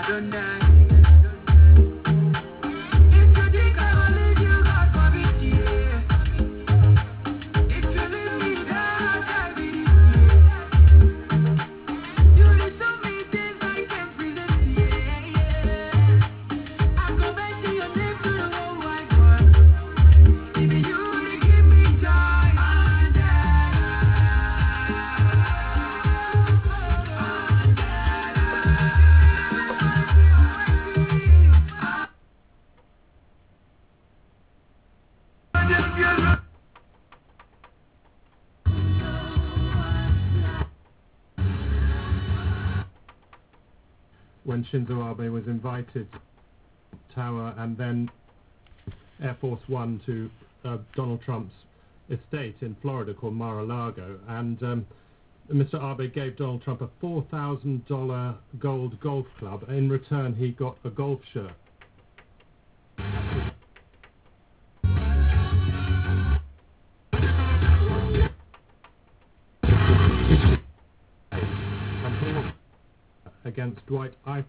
When Shinzo Abe was invited to Tower and then Air Force One to Donald Trump's estate in Florida called Mar-a-Lago, and Mr. Abe gave Donald Trump a $4,000 gold golf club. In return, he got a golf shirt. Against Dwight Eisenhower.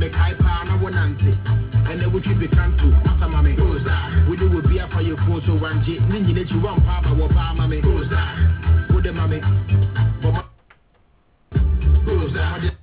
make high power na one auntie. And then we keep the canto. After mommy, who's that? We do will be up for your phone so one J. Nini let you one papa or pa mommy. Who's that? Who the mommy? Who's that?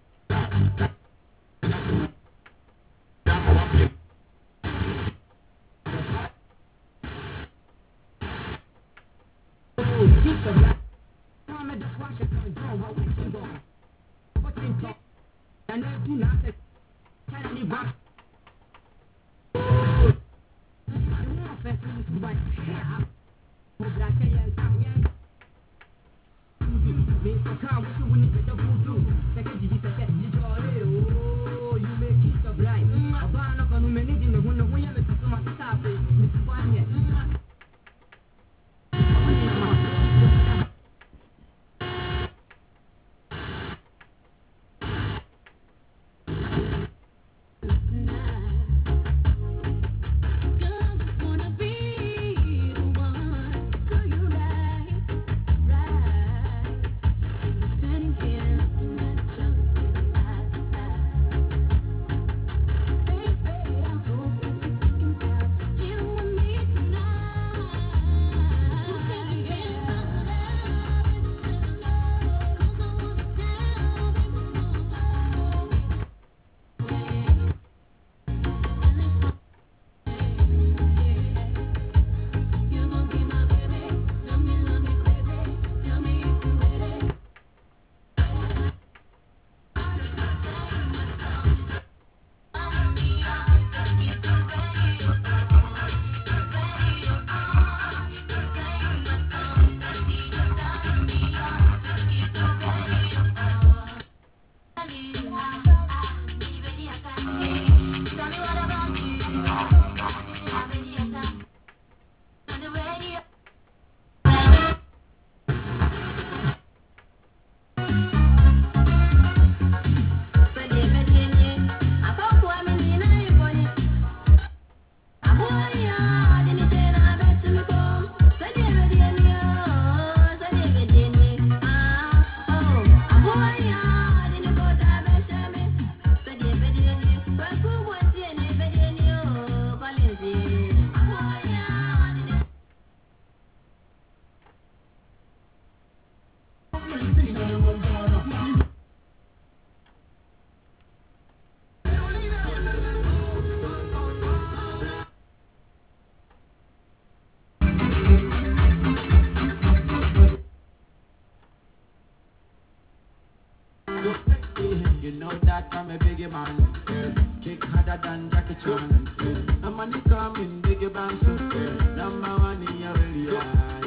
You know that I'm a biggie man. Kick harder than Jackie Chan. I'm money coming, biggie bang so. Number one in your area.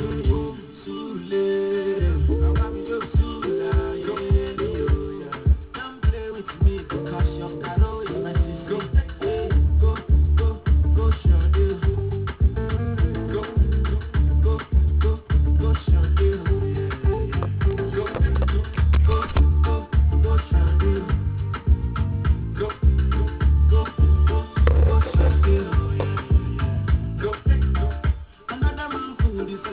Sule, I want me to Sula. Don't play with me because your caro is my sister. Go, show you. Go, show you. Another man food is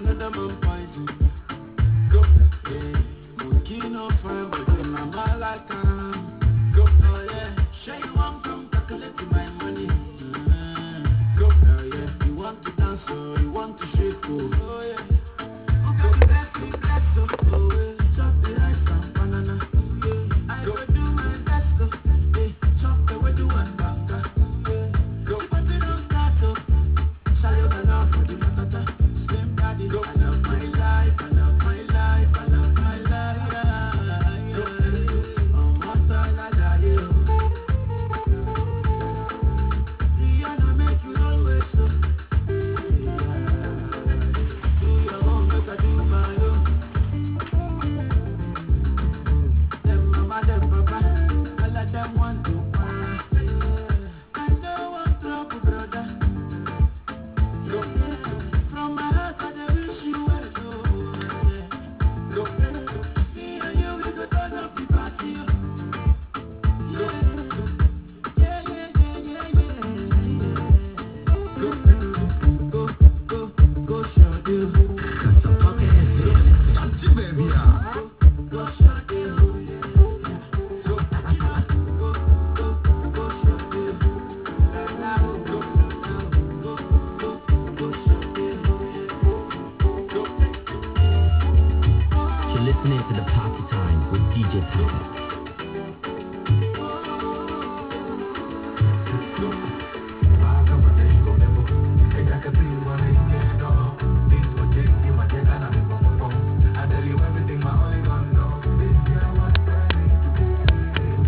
listening to The Party Time with DJ Tapper.